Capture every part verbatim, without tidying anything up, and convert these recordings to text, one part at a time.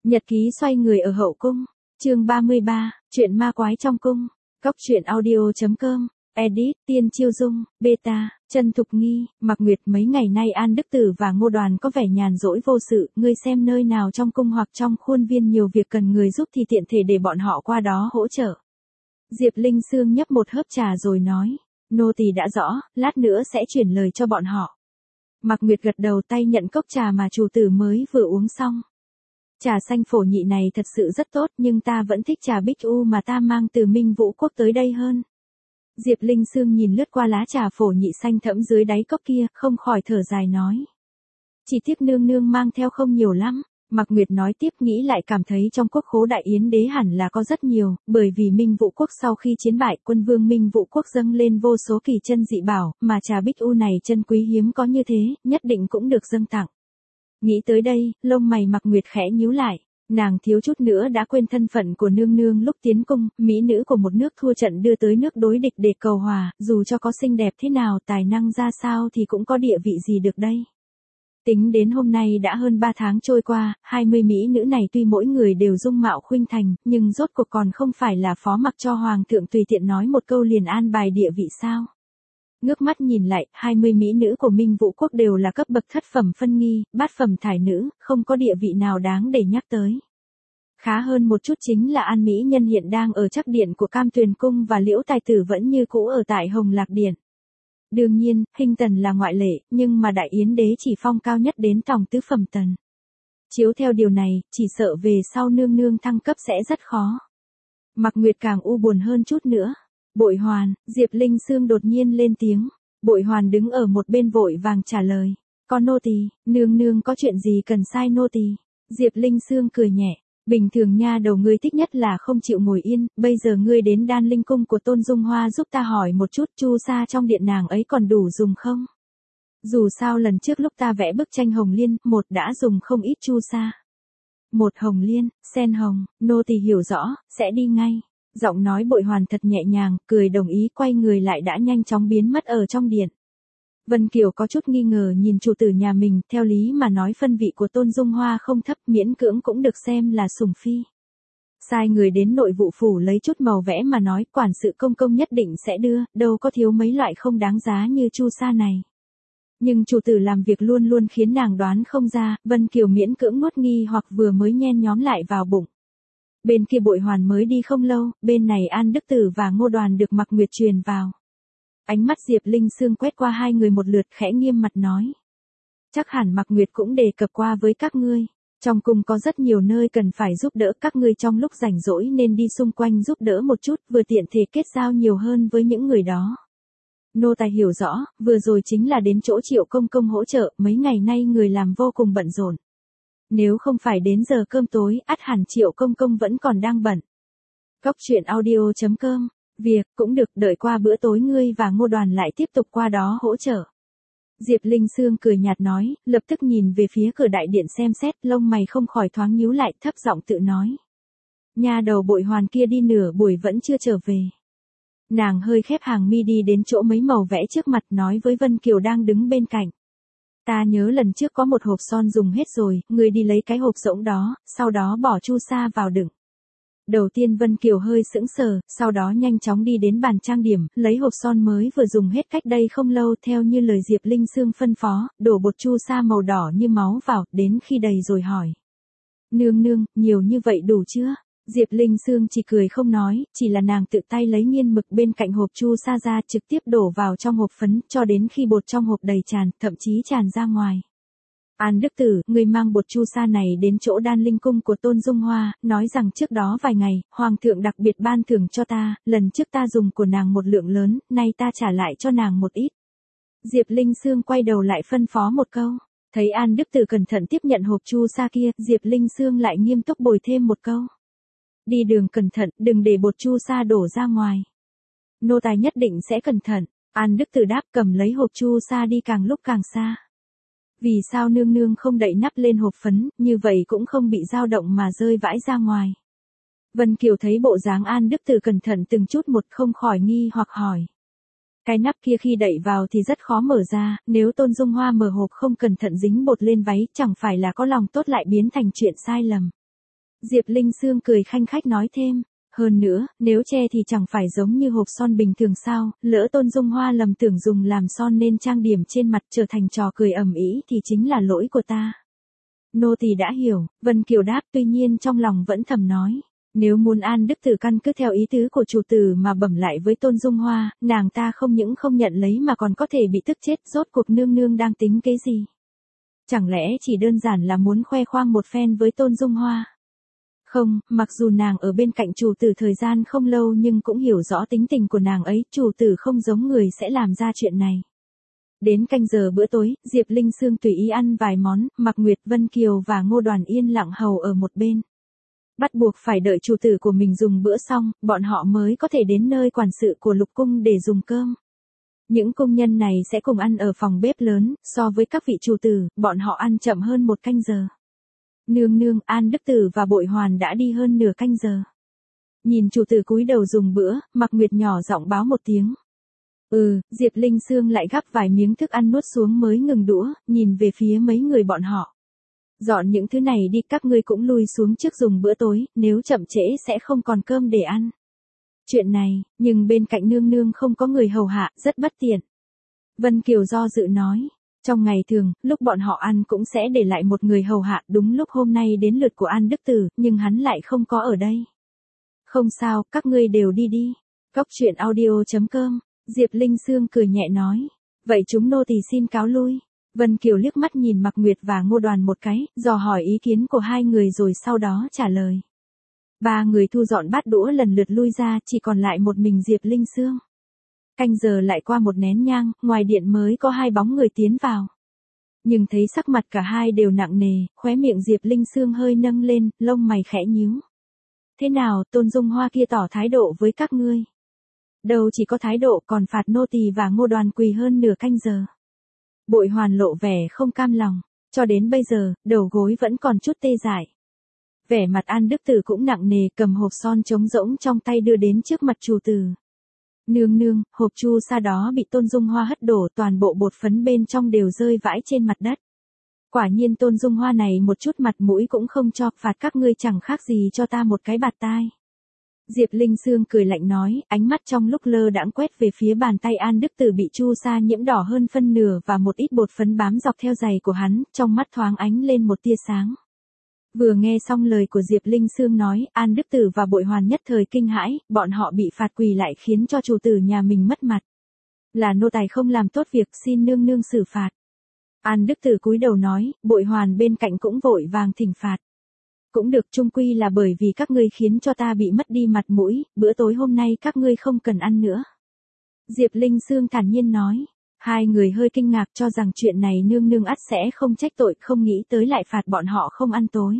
Nhật ký xoay người ở hậu cung. Chương ba mươi ba, chuyện ma quái trong cung. Cốc truyện audio chấm com. Edit, Tiên Chiêu Dung, Beta, Trân Thục Nghi, Mạc Nguyệt. Mấy ngày nay An Đức Tử và Ngô Đoàn có vẻ nhàn rỗi vô sự, ngươi xem nơi nào trong cung hoặc trong khuôn viên nhiều việc cần người giúp thì tiện thể để bọn họ qua đó hỗ trợ. Diệp Linh Sương nhấp một hớp trà rồi nói, nô tỳ đã rõ, lát nữa sẽ chuyển lời cho bọn họ. Mạc Nguyệt gật đầu, tay nhận cốc trà mà chủ tử mới vừa uống xong. Trà xanh phổ nhị này thật sự rất tốt, nhưng ta vẫn thích trà bích u mà ta mang từ Minh Vũ Quốc tới đây hơn. Diệp Linh Sương nhìn lướt qua lá trà phổ nhị xanh thẫm dưới đáy cốc kia, không khỏi thở dài nói. Chỉ tiếc nương nương mang theo không nhiều lắm. Mạc Nguyệt nói tiếp, nghĩ lại cảm thấy trong quốc khố đại yến đế hẳn là có rất nhiều, bởi vì Minh Vũ Quốc sau khi chiến bại, quân vương Minh Vũ Quốc dâng lên vô số kỳ chân dị bảo, mà trà bích u này chân quý hiếm có như thế, nhất định cũng được dâng tặng. Nghĩ tới đây, lông mày Mạc Nguyệt khẽ nhíu lại, nàng thiếu chút nữa đã quên thân phận của nương nương lúc tiến cung, mỹ nữ của một nước thua trận đưa tới nước đối địch để cầu hòa, dù cho có xinh đẹp thế nào, tài năng ra sao thì cũng có địa vị gì được đây. Tính đến hôm nay đã hơn ba tháng trôi qua, hai mươi mỹ nữ này tuy mỗi người đều dung mạo khuynh thành, nhưng rốt cuộc còn không phải là phó mặc cho hoàng thượng tùy tiện nói một câu liền an bài địa vị sao. Ngước mắt nhìn lại, hai mươi mỹ nữ của Minh Vũ Quốc đều là cấp bậc thất phẩm phân nghi, bát phẩm thải nữ, không có địa vị nào đáng để nhắc tới. Khá hơn một chút chính là An Mỹ Nhân hiện đang ở trắc điện của Cam Tuyền Cung và Liễu Tài Tử vẫn như cũ ở tại Hồng Lạc Điện. Đương nhiên, Hinh Tần là ngoại lệ, nhưng mà Đại Yến Đế chỉ phong cao nhất đến tòng tứ phẩm tần. Chiếu theo điều này, chỉ sợ về sau nương nương thăng cấp sẽ rất khó. Mạc Nguyệt càng u buồn hơn chút nữa. Bội Hoàn, Diệp Linh Sương đột nhiên lên tiếng. Bội Hoàn đứng ở một bên vội vàng trả lời. Con nô tỳ, nương nương có chuyện gì cần sai nô tỳ? Diệp Linh Sương cười nhẹ. Bình thường nha đầu ngươi thích nhất là không chịu ngồi yên, bây giờ ngươi đến Đan Linh Cung của Tôn Dung Hoa giúp ta hỏi một chút chu sa trong điện nàng ấy còn đủ dùng không? Dù sao lần trước lúc ta vẽ bức tranh hồng liên, một đã dùng không ít chu sa. Một hồng liên, sen hồng, nô tỳ hiểu rõ, sẽ đi ngay. Giọng nói Bội Hoàn thật nhẹ nhàng, cười đồng ý, quay người lại đã nhanh chóng biến mất ở trong điện. Vân Kiều có chút nghi ngờ nhìn chủ tử nhà mình, theo lý mà nói phân vị của Tôn Dung Hoa không thấp, miễn cưỡng cũng được xem là sủng phi. Sai người đến nội vụ phủ lấy chút màu vẽ mà nói, quản sự công công nhất định sẽ đưa, đâu có thiếu mấy loại không đáng giá như chu sa này. Nhưng chủ tử làm việc luôn luôn khiến nàng đoán không ra, Vân Kiều miễn cưỡng nuốt nghi hoặc vừa mới nhen nhóm lại vào bụng. Bên kia Bội Hoàn mới đi không lâu, bên này An Đức Tử và Ngô Đoàn được Mạc Nguyệt truyền vào. Ánh mắt Diệp Linh Sương quét qua hai người một lượt, khẽ nghiêm mặt nói. Chắc hẳn Mạc Nguyệt cũng đề cập qua với các ngươi. Trong cung có rất nhiều nơi cần phải giúp đỡ các ngươi trong lúc rảnh rỗi nên đi xung quanh giúp đỡ một chút, vừa tiện thể kết giao nhiều hơn với những người đó. Nô tài hiểu rõ, vừa rồi chính là đến chỗ Triệu công công hỗ trợ, mấy ngày nay người làm vô cùng bận rộn. Nếu không phải đến giờ cơm tối, ắt hẳn Triệu công công vẫn còn đang bận. Cốc truyện audio chấm com. Việc, cũng được, đợi qua bữa tối ngươi và Ngô Đoàn lại tiếp tục qua đó hỗ trợ. Diệp Linh Sương cười nhạt nói, lập tức nhìn về phía cửa đại điện xem xét, lông mày không khỏi thoáng nhíu lại, thấp giọng tự nói. Nhà đầu Bội Hoàn kia đi nửa buổi vẫn chưa trở về. Nàng hơi khép hàng mi đi đến chỗ mấy màu vẽ trước mặt, nói với Vân Kiều đang đứng bên cạnh. Ta nhớ lần trước có một hộp son dùng hết rồi, ngươi đi lấy cái hộp rỗng đó, sau đó bỏ chu sa vào đựng. Đầu tiên Vân Kiều hơi sững sờ, sau đó nhanh chóng đi đến bàn trang điểm, lấy hộp son mới vừa dùng hết cách đây không lâu theo như lời Diệp Linh Sương phân phó, đổ bột chu sa màu đỏ như máu vào, đến khi đầy rồi hỏi. Nương nương, nhiều như vậy đủ chưa? Diệp Linh Sương chỉ cười không nói, chỉ là nàng tự tay lấy nghiên mực bên cạnh hộp chu sa ra trực tiếp đổ vào trong hộp phấn, cho đến khi bột trong hộp đầy tràn, thậm chí tràn ra ngoài. An Đức Tử, người mang bột chu sa này đến chỗ Đan Linh Cung của Tôn Dung Hoa, nói rằng trước đó vài ngày, Hoàng thượng đặc biệt ban thưởng cho ta, lần trước ta dùng của nàng một lượng lớn, nay ta trả lại cho nàng một ít. Diệp Linh Sương quay đầu lại phân phó một câu, thấy An Đức Tử cẩn thận tiếp nhận hộp chu sa kia, Diệp Linh Sương lại nghiêm túc bồi thêm một câu. Đi đường cẩn thận, đừng để bột chu sa đổ ra ngoài. Nô tài nhất định sẽ cẩn thận. An Đức Tử đáp, cầm lấy hộp chu sa đi càng lúc càng xa. Vì sao nương nương không đậy nắp lên hộp phấn, như vậy cũng không bị dao động mà rơi vãi ra ngoài. Vân Kiều thấy bộ dáng An Đức Tử cẩn thận từng chút một không khỏi nghi hoặc hỏi. Cái nắp kia khi đậy vào thì rất khó mở ra, nếu Tôn Dung Hoa mở hộp không cẩn thận dính bột lên váy chẳng phải là có lòng tốt lại biến thành chuyện sai lầm. Diệp Linh Sương cười khanh khách nói thêm. Hơn nữa, nếu che thì chẳng phải giống như hộp son bình thường sao, lỡ Tôn Dung Hoa lầm tưởng dùng làm son nên trang điểm trên mặt trở thành trò cười ầm ĩ thì chính là lỗi của ta. Nô tỳ đã hiểu, Vân Kiều đáp, tuy nhiên trong lòng vẫn thầm nói. Nếu muốn An Đức Tử căn cứ theo ý tứ của chủ tử mà bẩm lại với Tôn Dung Hoa, nàng ta không những không nhận lấy mà còn có thể bị tức chết, rốt cuộc nương nương đang tính cái gì? Chẳng lẽ chỉ đơn giản là muốn khoe khoang một phen với Tôn Dung Hoa? Không, mặc dù nàng ở bên cạnh chủ tử thời gian không lâu nhưng cũng hiểu rõ tính tình của nàng ấy, chủ tử không giống người sẽ làm ra chuyện này. Đến canh giờ bữa tối, Diệp Linh Sương tùy ý ăn vài món, Mạc Nguyệt, Vân Kiều và Ngô Đoàn yên lặng hầu ở một bên. Bắt buộc phải đợi chủ tử của mình dùng bữa xong, bọn họ mới có thể đến nơi quản sự của lục cung để dùng cơm. Những công nhân này sẽ cùng ăn ở phòng bếp lớn, so với các vị chủ tử, bọn họ ăn chậm hơn một canh giờ. Nương nương, An Đức Tử và Bội Hoàn đã đi hơn nửa canh giờ. Nhìn chủ tử cúi đầu dùng bữa, Mạc Nguyệt nhỏ giọng báo một tiếng. Ừ, Diệp Linh Sương lại gắp vài miếng thức ăn nuốt xuống mới ngừng đũa, nhìn về phía mấy người bọn họ. Dọn những thứ này đi, các ngươi cũng lui xuống trước dùng bữa tối, nếu chậm trễ sẽ không còn cơm để ăn. Chuyện này, nhưng bên cạnh nương nương không có người hầu hạ, rất bất tiện. Vân Kiều do dự nói. Trong ngày thường, lúc bọn họ ăn cũng sẽ để lại một người hầu hạ, đúng lúc hôm nay đến lượt của An Đức Tử, nhưng hắn lại không có ở đây. Không sao, các ngươi đều đi đi. Cóc truyện audio chấm com, Diệp Linh Sương cười nhẹ nói. Vậy chúng nô tỳ xin cáo lui. Vân Kiều liếc mắt nhìn Mạc Nguyệt và Ngô Đoàn một cái, dò hỏi ý kiến của hai người rồi sau đó trả lời. Ba người thu dọn bát đũa lần lượt lui ra, chỉ còn lại một mình Diệp Linh Sương. Canh giờ lại qua một nén nhang, ngoài điện mới có hai bóng người tiến vào. Nhưng thấy sắc mặt cả hai đều nặng nề, khóe miệng Diệp Linh Sương hơi nâng lên, lông mày khẽ nhíu. Thế nào, Tôn Dung Hoa kia tỏ thái độ với các ngươi? Đâu chỉ có thái độ còn phạt nô tỳ và Ngô Đoàn quỳ hơn nửa canh giờ. Bội Hoàn lộ vẻ không cam lòng, cho đến bây giờ, đầu gối vẫn còn chút tê dại. Vẻ mặt An Đức Tử cũng nặng nề, cầm hộp son trống rỗng trong tay đưa đến trước mặt chủ tử. Nương nương, hộp chu sa đó bị Tôn Dung Hoa hất đổ, toàn bộ bột phấn bên trong đều rơi vãi trên mặt đất. Quả nhiên Tôn Dung Hoa này một chút mặt mũi cũng không cho, phạt các ngươi chẳng khác gì cho ta một cái bạt tai. Diệp Linh Sương cười lạnh nói, ánh mắt trong lúc lơ đãng quét về phía bàn tay An Đức Tử bị chu sa nhiễm đỏ hơn phân nửa và một ít bột phấn bám dọc theo giày của hắn, trong mắt thoáng ánh lên một tia sáng. Vừa nghe xong lời của Diệp Linh Sương nói, An Đức Tử và Bội Hoàn nhất thời kinh hãi, bọn họ bị phạt quỳ lại khiến cho chủ tử nhà mình mất mặt. Là nô tài không làm tốt việc, xin nương nương xử phạt. An Đức Tử cúi đầu nói, Bội Hoàn bên cạnh cũng vội vàng thỉnh phạt. Cũng được, chung quy là bởi vì các ngươi khiến cho ta bị mất đi mặt mũi, bữa tối hôm nay các ngươi không cần ăn nữa. Diệp Linh Sương thản nhiên nói. Hai người hơi kinh ngạc cho rằng chuyện này nương nương ắt sẽ không trách tội, không nghĩ tới lại phạt bọn họ không ăn tối.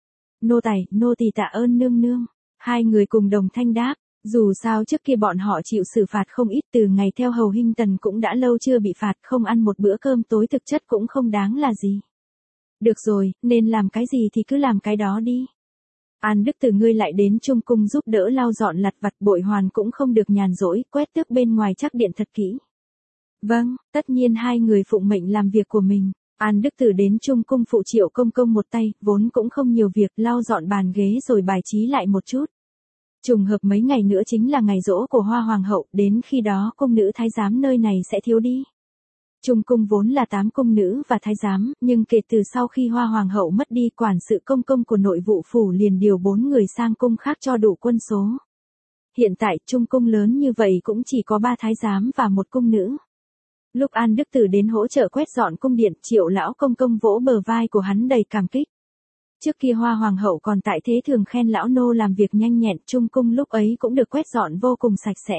Nô tài, nô tỳ tạ ơn nương nương. Hai người cùng đồng thanh đáp, dù sao trước kia bọn họ chịu xử phạt không ít, từ ngày theo hầu Hinh Tần cũng đã lâu chưa bị phạt, không ăn một bữa cơm tối thực chất cũng không đáng là gì. Được rồi, nên làm cái gì thì cứ làm cái đó đi. An Đức Tử ngươi lại đến Trung Cung giúp đỡ lau dọn lặt vặt, Bội Hoàn cũng không được nhàn rỗi, quét tước bên ngoài chắc điện thật kỹ. Vâng, tất nhiên hai người phụng mệnh làm việc của mình. An Đức Tử đến Trung Cung phụ Triệu Công Công một tay, vốn cũng không nhiều việc, lau dọn bàn ghế rồi bài trí lại một chút. Trùng hợp mấy ngày nữa chính là ngày giỗ của Hoa Hoàng hậu, đến khi đó cung nữ thái giám nơi này sẽ thiếu đi. Trung cung vốn là tám cung nữ và thái giám, nhưng kể từ sau khi Hoa Hoàng hậu mất đi, quản sự công công của nội vụ phủ liền điều bốn người sang cung khác cho đủ quân số. Hiện tại Trung cung lớn như vậy cũng chỉ có ba thái giám và một cung nữ. Lúc An Đức Tử đến hỗ trợ quét dọn cung điện, Triệu lão công công vỗ bờ vai của hắn đầy cảm kích. Trước kia Hoa Hoàng hậu còn tại thế thường khen lão nô làm việc nhanh nhẹn, Trung cung lúc ấy cũng được quét dọn vô cùng sạch sẽ.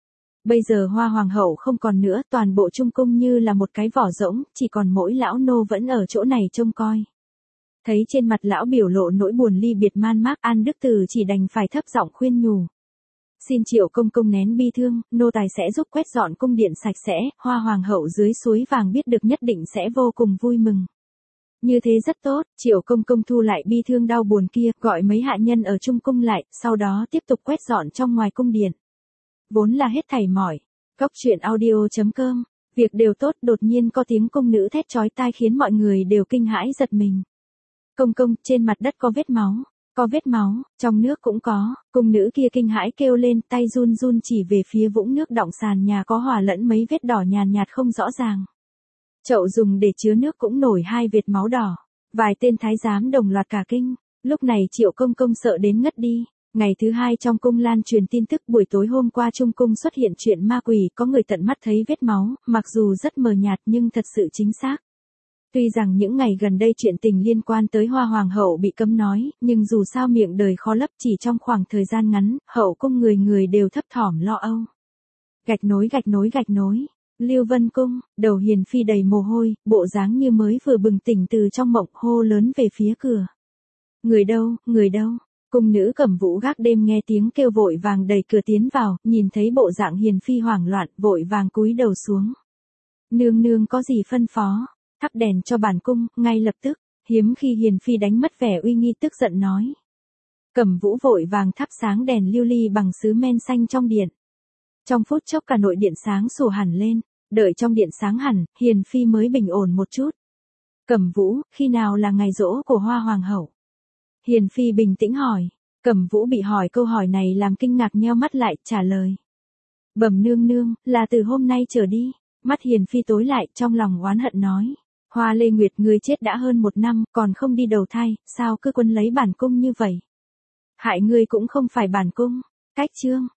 Bây giờ Hoa Hoàng hậu không còn nữa, toàn bộ Trung cung như là một cái vỏ rỗng, chỉ còn mỗi lão nô vẫn ở chỗ này trông coi. Thấy trên mặt lão biểu lộ nỗi buồn ly biệt man mác, An Đức Tử chỉ đành phải thấp giọng khuyên nhủ. Xin Triệu công công nén bi thương, nô tài sẽ giúp quét dọn cung điện sạch sẽ, Hoa Hoàng hậu dưới suối vàng biết được nhất định sẽ vô cùng vui mừng. Như thế rất tốt, Triệu công công thu lại bi thương đau buồn kia, gọi mấy hạ nhân ở Trung cung lại, sau đó tiếp tục quét dọn trong ngoài cung điện. Vốn là hết thảy mỏi. Cóc truyện audio chấm com, việc đều tốt, đột nhiên có tiếng cung nữ thét chói tai khiến mọi người đều kinh hãi giật mình. Công công, trên mặt đất có vết máu. Có vết máu, trong nước cũng có, cung nữ kia kinh hãi kêu lên, tay run run chỉ về phía vũng nước đọng sàn nhà có hòa lẫn mấy vết đỏ nhàn nhạt không rõ ràng. Chậu dùng để chứa nước cũng nổi hai vệt máu đỏ. Vài tên thái giám đồng loạt cả kinh, lúc này Triệu Công Công sợ đến ngất đi. Ngày thứ hai trong cung lan truyền tin tức buổi tối hôm qua trong cung xuất hiện chuyện ma quỷ, có người tận mắt thấy vết máu, mặc dù rất mờ nhạt nhưng thật sự chính xác. Tuy rằng những ngày gần đây chuyện tình liên quan tới Hoa Hoàng hậu bị cấm nói, nhưng dù sao miệng đời khó lấp, chỉ trong khoảng thời gian ngắn, hậu cung người người đều thấp thỏm lo âu. Gạch nối gạch nối gạch nối, Lưu Vân Cung, đầu Hiền Phi đầy mồ hôi, bộ dáng như mới vừa bừng tỉnh từ trong mộng, hô lớn về phía cửa. Người đâu, người đâu? Cung nữ Cẩm Vũ gác đêm nghe tiếng kêu vội vàng đẩy cửa tiến vào, nhìn thấy bộ dạng Hiền Phi hoảng loạn, vội vàng cúi đầu xuống. Nương nương có gì phân phó? Thắp đèn cho bản cung, ngay lập tức. Hiếm khi Hiền Phi đánh mất vẻ uy nghi tức giận nói. Cẩm Vũ vội vàng thắp sáng đèn lưu ly bằng sứ men xanh trong điện. Trong phút chốc cả nội điện sáng sủa hẳn lên, đợi trong điện sáng hẳn, Hiền Phi mới bình ổn một chút. Cẩm Vũ, khi nào là ngày giỗ của Hoa Hoàng hậu? Hiền Phi bình tĩnh hỏi. Cẩm Vũ bị hỏi câu hỏi này làm kinh ngạc nheo mắt lại, trả lời. Bẩm nương nương, là từ hôm nay trở đi. Mắt Hiền Phi tối lại, trong lòng oán hận nói. Hoa Lê Nguyệt người chết đã hơn một năm, còn không đi đầu thai, sao cứ quân lấy bản cung như vậy? Hại ngươi cũng không phải bản cung. Cách chương.